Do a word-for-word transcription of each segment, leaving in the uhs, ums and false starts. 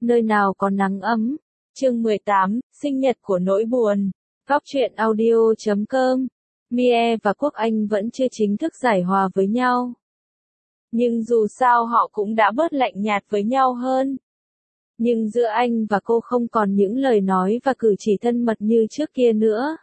nơi nào có nắng ấm. Chương mười tám, sinh nhật của nỗi buồn. Góc truyện audio chấm com. Mie và Quốc Anh vẫn chưa chính thức giải hòa với nhau. Nhưng dù sao họ cũng đã bớt lạnh nhạt với nhau hơn. Nhưng giữa anh và cô không còn những lời nói và cử chỉ thân mật như trước kia nữa.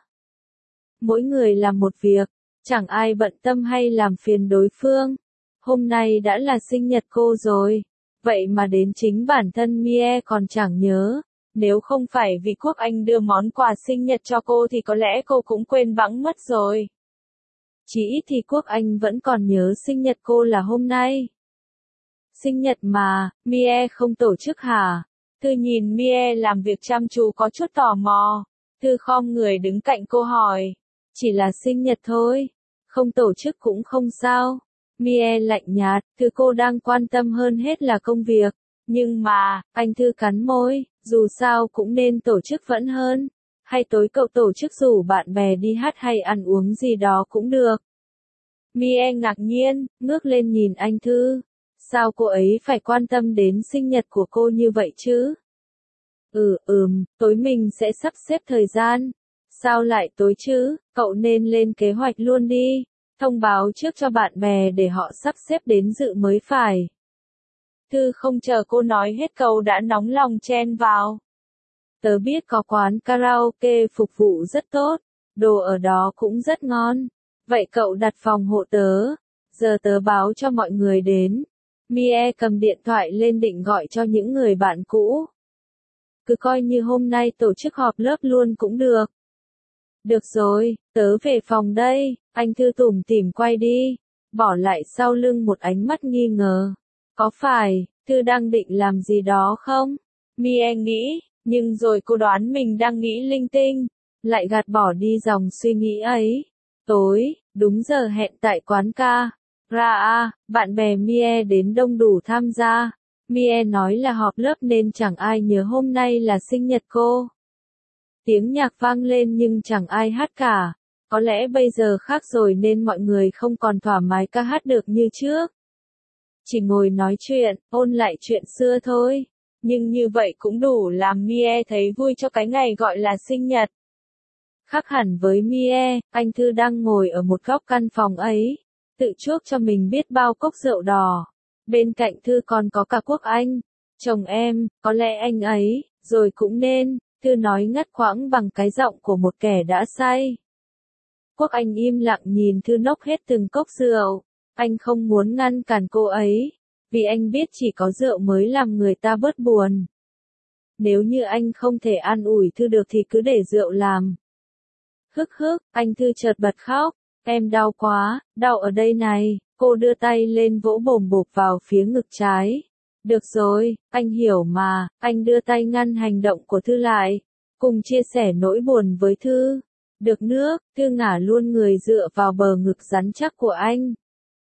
Mỗi người làm một việc, chẳng ai bận tâm hay làm phiền đối phương. Hôm nay đã là sinh nhật cô rồi, vậy mà đến chính bản thân Mie còn chẳng nhớ. Nếu không phải vì Quốc Anh đưa món quà sinh nhật cho cô thì có lẽ cô cũng quên bẵng mất rồi. Chỉ ít thì Quốc Anh vẫn còn nhớ sinh nhật cô là hôm nay. Sinh nhật mà, Mie không tổ chức hả? Thư nhìn Mie làm việc chăm chú có chút tò mò. Thư khom người đứng cạnh cô hỏi. Chỉ là sinh nhật thôi, không tổ chức cũng không sao. Mie lạnh nhạt, Thư cô đang quan tâm hơn hết là công việc. Nhưng mà, anh Thư cắn môi, dù sao cũng nên tổ chức vẫn hơn. Hay tối cậu tổ chức rủ bạn bè đi hát hay ăn uống gì đó cũng được. Mie ngạc nhiên, ngước lên nhìn anh Thư. Sao cô ấy phải quan tâm đến sinh nhật của cô như vậy chứ? Ừ, ừm, tối mình sẽ sắp xếp thời gian. Sao lại tối chứ, cậu nên lên kế hoạch luôn đi. Thông báo trước cho bạn bè để họ sắp xếp đến dự mới phải. Thư không chờ cô nói hết câu đã nóng lòng chen vào. Tớ biết có quán karaoke phục vụ rất tốt, đồ ở đó cũng rất ngon. Vậy cậu đặt phòng hộ tớ, giờ tớ báo cho mọi người đến. Mie cầm điện thoại lên định gọi cho những người bạn cũ. Cứ coi như hôm nay tổ chức họp lớp luôn cũng được. Được rồi, tớ về phòng đây, anh Thư tủm tỉm quay đi, bỏ lại sau lưng một ánh mắt nghi ngờ. Có phải, Thư đang định làm gì đó không? Mie nghĩ, nhưng rồi cô đoán mình đang nghĩ linh tinh, lại gạt bỏ đi dòng suy nghĩ ấy. Tối, đúng giờ hẹn tại quán ca. Ra a, bạn bè Mie đến đông đủ tham gia. Mie nói là họp lớp nên chẳng ai nhớ hôm nay là sinh nhật cô. Tiếng nhạc vang lên nhưng chẳng ai hát cả. Có lẽ bây giờ khác rồi nên mọi người không còn thoải mái ca hát được như trước. Chỉ ngồi nói chuyện, ôn lại chuyện xưa thôi. Nhưng như vậy cũng đủ làm Mie thấy vui cho cái ngày gọi là sinh nhật. Khác hẳn với Mie, anh Thư đang ngồi ở một góc căn phòng ấy, tự chuốc cho mình biết bao cốc rượu đỏ. Bên cạnh Thư còn có cả Quốc Anh. Chồng em, có lẽ anh ấy, rồi cũng nên, Thư nói ngắt quãng bằng cái giọng của một kẻ đã say. Quốc Anh im lặng nhìn Thư nốc hết từng cốc rượu. Anh không muốn ngăn cản cô ấy, vì anh biết chỉ có rượu mới làm người ta bớt buồn. Nếu như anh không thể an ủi Thư được thì cứ để rượu làm. Hức hức, anh Thư chợt bật khóc. Em đau quá, đau ở đây này. Cô đưa tay lên vỗ bồm bộp vào phía ngực trái. Được rồi, anh hiểu mà. Anh đưa tay ngăn hành động của Thư lại, cùng chia sẻ nỗi buồn với Thư. Được nước, Thư ngả luôn người dựa vào bờ ngực rắn chắc của anh.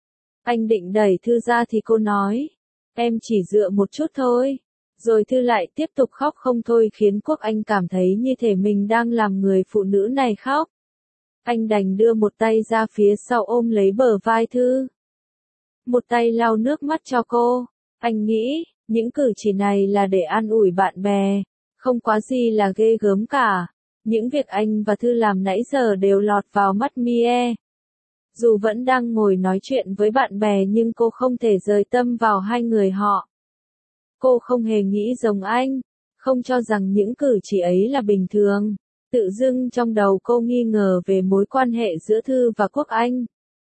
Anh định đẩy Thư ra thì cô nói, em chỉ dựa một chút thôi. Rồi Thư lại tiếp tục khóc không thôi khiến Quốc Anh cảm thấy như thể mình đang làm người phụ nữ này khóc. Anh đành đưa một tay ra phía sau ôm lấy bờ vai Thư. Một tay lau nước mắt cho cô. Anh nghĩ, những cử chỉ này là để an ủi bạn bè, không quá gì là ghê gớm cả. Những việc anh và Thư làm nãy giờ đều lọt vào mắt Mie. Dù vẫn đang ngồi nói chuyện với bạn bè nhưng cô không thể rời tâm vào hai người họ. Cô không hề nghĩ giống anh, không cho rằng những cử chỉ ấy là bình thường. Tự dưng trong đầu cô nghi ngờ về mối quan hệ giữa Thư và Quốc Anh.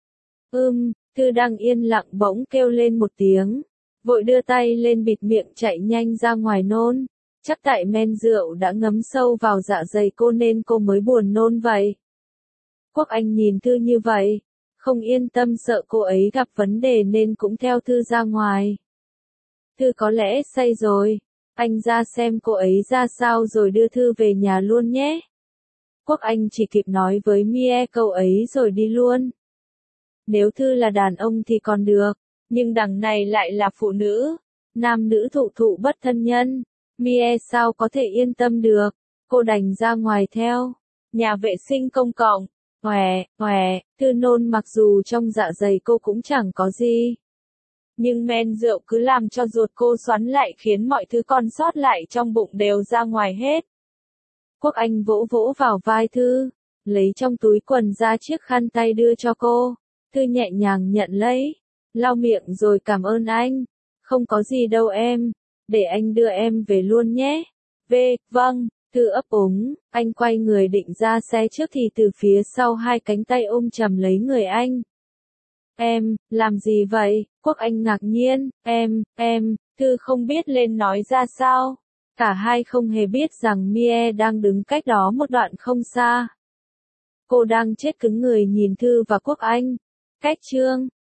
Ưm, Thư đang yên lặng bỗng kêu lên một tiếng. Vội đưa tay lên bịt miệng chạy nhanh ra ngoài nôn. Chắc tại men rượu đã ngấm sâu vào dạ dày cô nên cô mới buồn nôn vậy. Quốc Anh nhìn Thư như vậy, không yên tâm sợ cô ấy gặp vấn đề nên cũng theo Thư ra ngoài. Thư có lẽ say rồi, anh ra xem cô ấy ra sao rồi đưa Thư về nhà luôn nhé. Quốc Anh chỉ kịp nói với Mie câu ấy rồi đi luôn. Nếu Thư là đàn ông thì còn được, nhưng đằng này lại là phụ nữ, nam nữ thụ thụ bất thân nhân. Mie sao có thể yên tâm được, cô đành ra ngoài theo. Nhà vệ sinh công cộng, Hòe, hòe, Thư nôn mặc dù trong dạ dày cô cũng chẳng có gì. Nhưng men rượu cứ làm cho ruột cô xoắn lại khiến mọi thứ còn sót lại trong bụng đều ra ngoài hết. Quốc Anh vỗ vỗ vào vai Thư, lấy trong túi quần ra chiếc khăn tay đưa cho cô. Thư nhẹ nhàng nhận lấy, lau miệng rồi cảm ơn anh. Không có gì đâu em, để anh đưa em về luôn nhé. V, vâng, Thư ấp úng, anh quay người định ra xe trước thì từ phía sau hai cánh tay ôm chầm lấy người anh. Em, làm gì vậy? Quốc Anh ngạc nhiên, em, em, Thư không biết lên nói ra sao. Cả hai không hề biết rằng Mie đang đứng cách đó một đoạn không xa. Cô đang chết cứng người nhìn Thư và Quốc Anh. Cách chương